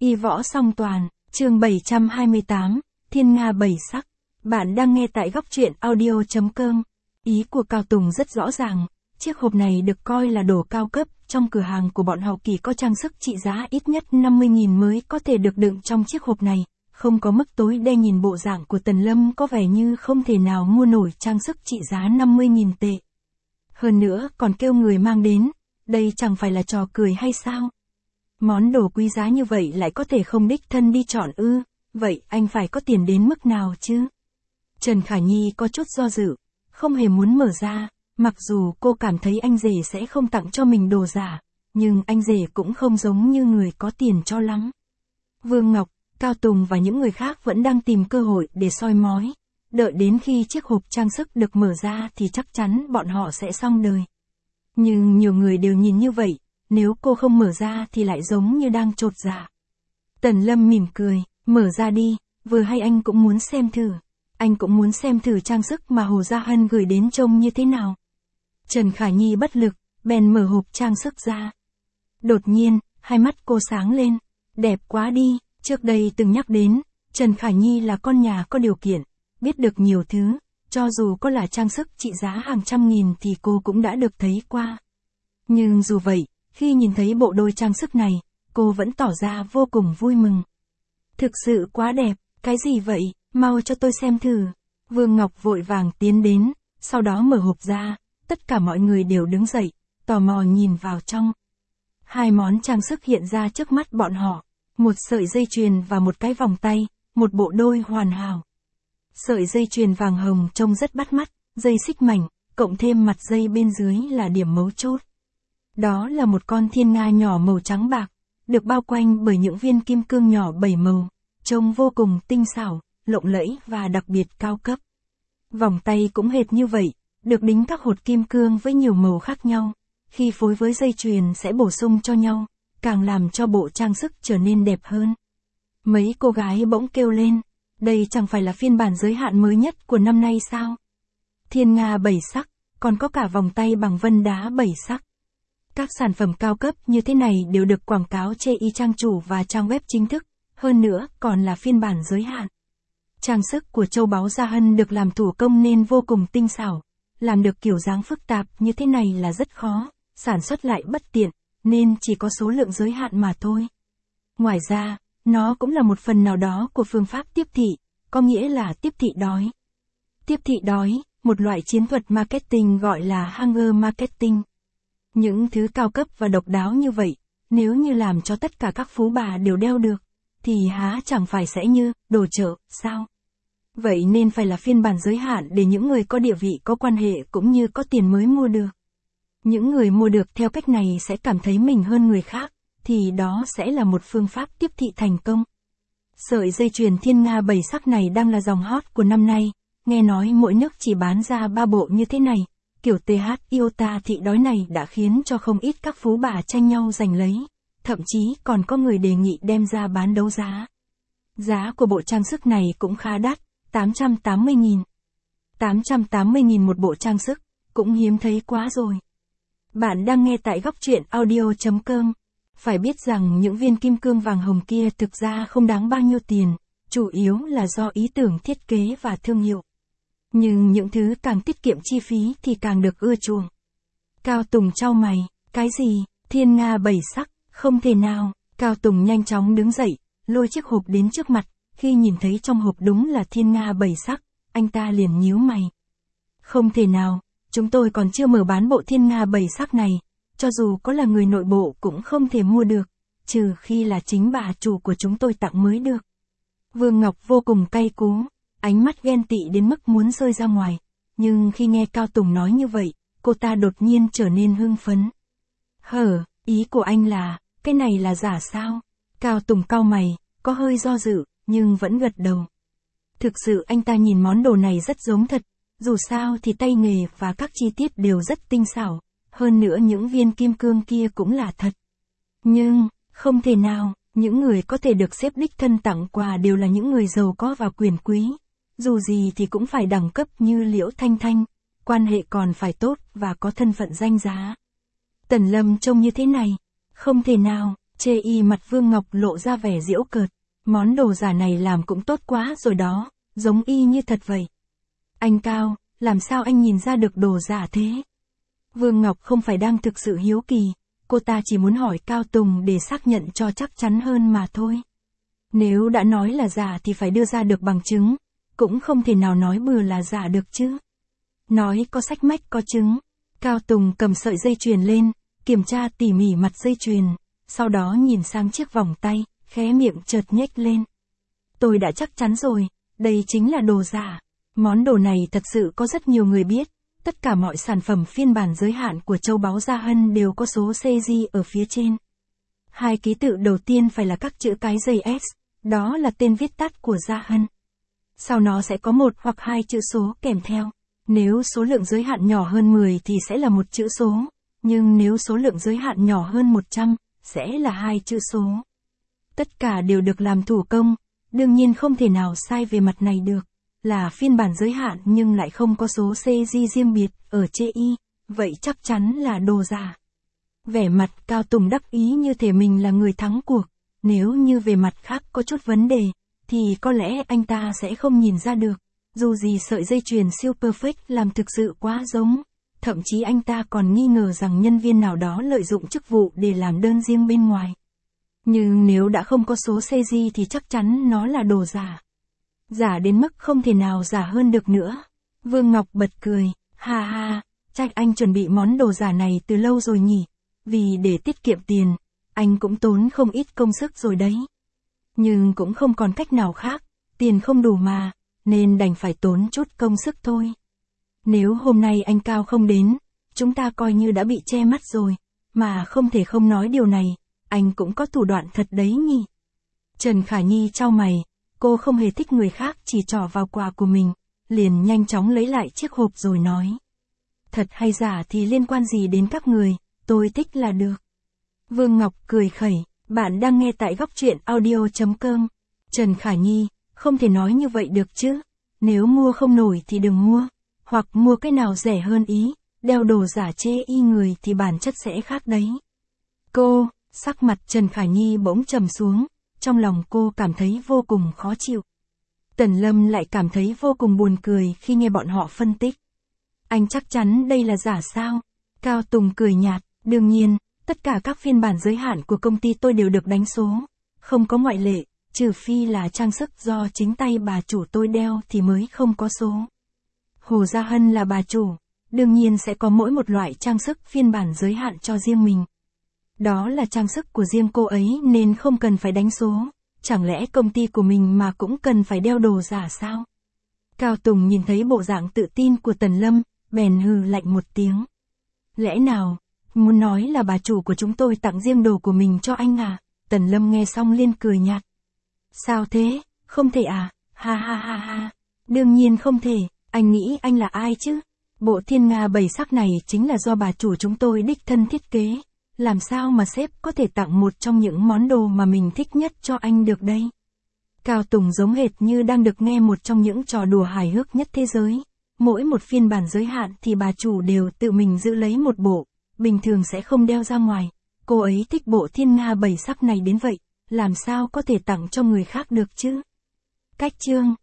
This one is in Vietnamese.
Y võ song toàn, chương 728, Thiên Nga bảy sắc. Bạn đang nghe tại góc truyện audio.com. Ý của Cao Tùng rất rõ ràng, chiếc hộp này được coi là đồ cao cấp, trong cửa hàng của bọn họ kỳ có trang sức trị giá ít nhất 50.000 mới có thể được đựng trong chiếc hộp này, không có mức tối đa. Nhìn bộ dạng của Tần Lâm có vẻ như không thể nào mua nổi trang sức trị giá 50.000 tệ. Hơn nữa còn kêu người mang đến, đây chẳng phải là trò cười hay sao? Món đồ quý giá như vậy lại có thể không đích thân đi chọn ư, vậy anh phải có tiền đến mức nào chứ? Trần Khả Nhi có chút do dự, không hề muốn mở ra, mặc dù cô cảm thấy anh rể sẽ không tặng cho mình đồ giả, nhưng anh rể cũng không giống như người có tiền cho lắm. Vương Ngọc, Cao Tùng và những người khác vẫn đang tìm cơ hội để soi mói, đợi đến khi chiếc hộp trang sức được mở ra thì chắc chắn bọn họ sẽ xong đời. Nhưng nhiều người đều nhìn như vậy, nếu cô không mở ra thì lại giống như đang chột dạ. Tần Lâm mỉm cười, mở ra đi, vừa hay anh cũng muốn xem thử. Anh cũng muốn xem thử trang sức mà Hồ Gia Hân gửi đến trông như thế nào. Trần Khả Nhi bất lực, bèn mở hộp trang sức ra. Đột nhiên, hai mắt cô sáng lên. Đẹp quá đi, trước đây từng nhắc đến, Trần Khả Nhi là con nhà có điều kiện, biết được nhiều thứ, cho dù có là trang sức trị giá hàng trăm nghìn thì cô cũng đã được thấy qua. Nhưng dù vậy, khi nhìn thấy bộ đôi trang sức này, cô vẫn tỏ ra vô cùng vui mừng. Thực sự quá đẹp, cái gì vậy, mau cho tôi xem thử. Vương Ngọc vội vàng tiến đến, sau đó mở hộp ra, tất cả mọi người đều đứng dậy, tò mò nhìn vào trong. Hai món trang sức hiện ra trước mắt bọn họ, một sợi dây chuyền và một cái vòng tay, một bộ đôi hoàn hảo. Sợi dây chuyền vàng hồng trông rất bắt mắt, dây xích mảnh, cộng thêm mặt dây bên dưới là điểm mấu chốt. Đó là một con thiên nga nhỏ màu trắng bạc, được bao quanh bởi những viên kim cương nhỏ 7 màu, trông vô cùng tinh xảo, lộng lẫy và đặc biệt cao cấp. Vòng tay cũng hệt như vậy, được đính các hột kim cương với nhiều màu khác nhau, khi phối với dây chuyền sẽ bổ sung cho nhau, càng làm cho bộ trang sức trở nên đẹp hơn. Mấy cô gái bỗng kêu lên, đây chẳng phải là phiên bản giới hạn mới nhất của năm nay sao? Thiên Nga 7 sắc, còn có cả vòng tay bằng vân đá 7 sắc. Các sản phẩm cao cấp như thế này đều được quảng cáo trên trang chủ và trang web chính thức, hơn nữa còn là phiên bản giới hạn. Trang sức của châu báu Gia Hân được làm thủ công nên vô cùng tinh xảo, làm được kiểu dáng phức tạp như thế này là rất khó, sản xuất lại bất tiện, nên chỉ có số lượng giới hạn mà thôi. Ngoài ra, nó cũng là một phần nào đó của phương pháp tiếp thị, có nghĩa là tiếp thị đói. Tiếp thị đói, một loại chiến thuật marketing gọi là hanger marketing. Những thứ cao cấp và độc đáo như vậy, nếu như làm cho tất cả các phú bà đều đeo được, thì há chẳng phải sẽ như đồ chợ, sao? Vậy nên phải là phiên bản giới hạn để những người có địa vị có quan hệ cũng như có tiền mới mua được. Những người mua được theo cách này sẽ cảm thấy mình hơn người khác, thì đó sẽ là một phương pháp tiếp thị thành công. Sợi dây chuyền Thiên Nga 7 sắc này đang là dòng hot của năm nay, nghe nói mỗi nước chỉ bán ra 3 bộ như thế này. Kiểu TH Iota thị đói này đã khiến cho không ít các phú bà tranh nhau giành lấy, thậm chí còn có người đề nghị đem ra bán đấu giá. Giá của bộ trang sức này cũng khá đắt, 880.000. 880.000 một bộ trang sức, cũng hiếm thấy quá rồi. Bạn đang nghe tại góc truyện audio.com. Phải biết rằng những viên kim cương vàng hồng kia thực ra không đáng bao nhiêu tiền, chủ yếu là do ý tưởng thiết kế và thương hiệu. Nhưng những thứ càng tiết kiệm chi phí thì càng được ưa chuộng. Cao Tùng chau mày, cái gì, Thiên Nga 7 sắc, không thể nào. Cao Tùng nhanh chóng đứng dậy, lôi chiếc hộp đến trước mặt, khi nhìn thấy trong hộp đúng là Thiên Nga 7 sắc, anh ta liền nhíu mày. Không thể nào, chúng tôi còn chưa mở bán bộ Thiên Nga 7 sắc này, cho dù có là người nội bộ cũng không thể mua được, trừ khi là chính bà chủ của chúng tôi tặng mới được. Vương Ngọc vô cùng cay cú, ánh mắt ghen tị đến mức muốn rơi ra ngoài, nhưng khi nghe Cao Tùng nói như vậy, cô ta đột nhiên trở nên hưng phấn. Ý của anh là, cái này là giả sao? Cao Tùng cau mày, có hơi do dự, nhưng vẫn gật đầu. Thực sự anh ta nhìn món đồ này rất giống thật, dù sao thì tay nghề và các chi tiết đều rất tinh xảo, hơn nữa những viên kim cương kia cũng là thật. Nhưng, không thể nào, những người có thể được xếp đích thân tặng quà đều là những người giàu có và quyền quý. Dù gì thì cũng phải đẳng cấp như Liễu Thanh Thanh, quan hệ còn phải tốt và có thân phận danh giá. Tần Lâm trông như thế này, không thể nào, Chê y mặt Vương Ngọc lộ ra vẻ giễu cợt. Món đồ giả này làm cũng tốt quá rồi đó, giống y như thật vậy. Anh Cao, làm sao anh nhìn ra được đồ giả thế? Vương Ngọc không phải đang thực sự hiếu kỳ, cô ta chỉ muốn hỏi Cao Tùng để xác nhận cho chắc chắn hơn mà thôi. Nếu đã nói là giả thì phải đưa ra được bằng chứng, cũng không thể nào nói bừa là giả được chứ. Nói có sách mách có chứng. Cao Tùng cầm sợi dây chuyền lên, kiểm tra tỉ mỉ mặt dây chuyền, sau đó nhìn sang chiếc vòng tay, khóe miệng chợt nhếch lên. Tôi đã chắc chắn rồi, đây chính là đồ giả. Món đồ này thật sự có rất nhiều người biết, tất cả mọi sản phẩm phiên bản giới hạn của châu báu Gia Hân đều có số CJ ở phía trên. Hai ký tự đầu tiên phải là các chữ cái dây S, đó là tên viết tắt của Gia Hân. Sau nó sẽ có một hoặc hai chữ số kèm theo. Nếu số lượng giới hạn nhỏ hơn 10 thì sẽ là một chữ số, nhưng nếu số lượng giới hạn nhỏ hơn 100, sẽ là hai chữ số. Tất cả đều được làm thủ công, đương nhiên không thể nào sai về mặt này được. Là phiên bản giới hạn nhưng lại không có số CJ riêng biệt ở chê y, vậy chắc chắn là đồ giả. Vẻ mặt Cao Tùng đắc ý như thể mình là người thắng cuộc, nếu như về mặt khác có chút vấn đề, thì có lẽ anh ta sẽ không nhìn ra được. Dù gì sợi dây chuyền siêu perfect làm thực sự quá giống, thậm chí anh ta còn nghi ngờ rằng nhân viên nào đó lợi dụng chức vụ để làm đơn riêng bên ngoài. Nhưng nếu đã không có số CJ thì chắc chắn nó là đồ giả. Giả đến mức không thể nào giả hơn được nữa. Vương Ngọc bật cười, ha ha, chắc anh chuẩn bị món đồ giả này từ lâu rồi nhỉ, vì để tiết kiệm tiền, anh cũng tốn không ít công sức rồi đấy. Nhưng cũng không còn cách nào khác, tiền không đủ mà, nên đành phải tốn chút công sức thôi. Nếu hôm nay anh Cao không đến, chúng ta coi như đã bị che mắt rồi, mà không thể không nói điều này, anh cũng có thủ đoạn thật đấy nhỉ. Trần Khả Nhi chau mày, cô không hề thích người khác chỉ trỏ vào quà của mình, liền nhanh chóng lấy lại chiếc hộp rồi nói. Thật hay giả thì liên quan gì đến các người, tôi thích là được. Vương Ngọc cười khẩy, bạn đang nghe tại góc truyện audio.com. Trần Khả Nhi, không thể nói như vậy được chứ, nếu mua không nổi thì đừng mua, hoặc mua cái nào rẻ hơn ý, đeo đồ giả chê y người thì bản chất sẽ khác đấy. Cô, sắc mặt Trần Khả Nhi bỗng trầm xuống, trong lòng cô cảm thấy vô cùng khó chịu. Tần Lâm lại cảm thấy vô cùng buồn cười khi nghe bọn họ phân tích. Anh chắc chắn đây là giả sao? Cao Tùng cười nhạt, đương nhiên, tất cả các phiên bản giới hạn của công ty tôi đều được đánh số, không có ngoại lệ, trừ phi là trang sức do chính tay bà chủ tôi đeo thì mới không có số. Hồ Gia Hân là bà chủ, đương nhiên sẽ có mỗi một loại trang sức phiên bản giới hạn cho riêng mình. Đó là trang sức của riêng cô ấy nên không cần phải đánh số, chẳng lẽ công ty của mình mà cũng cần phải đeo đồ giả sao? Cao Tùng nhìn thấy bộ dạng tự tin của Tần Lâm, bèn hừ lạnh một tiếng. Lẽ nào, muốn nói là bà chủ của chúng tôi tặng riêng đồ của mình cho anh à? Tần Lâm nghe xong liên cười nhạt. Sao thế, không thể à, ha ha ha ha, đương nhiên không thể, anh nghĩ anh là ai chứ? Bộ thiên nga 7 sắc này chính là do bà chủ chúng tôi đích thân thiết kế, làm sao mà sếp có thể tặng một trong những món đồ mà mình thích nhất cho anh được đây? Cao Tùng giống hệt như đang được nghe một trong những trò đùa hài hước nhất thế giới. Mỗi một phiên bản giới hạn thì bà chủ đều tự mình giữ lấy một bộ, bình thường sẽ không đeo ra ngoài. Cô ấy thích bộ thiên nga 7 sắc này đến vậy, làm sao có thể tặng cho người khác được chứ? Cách chương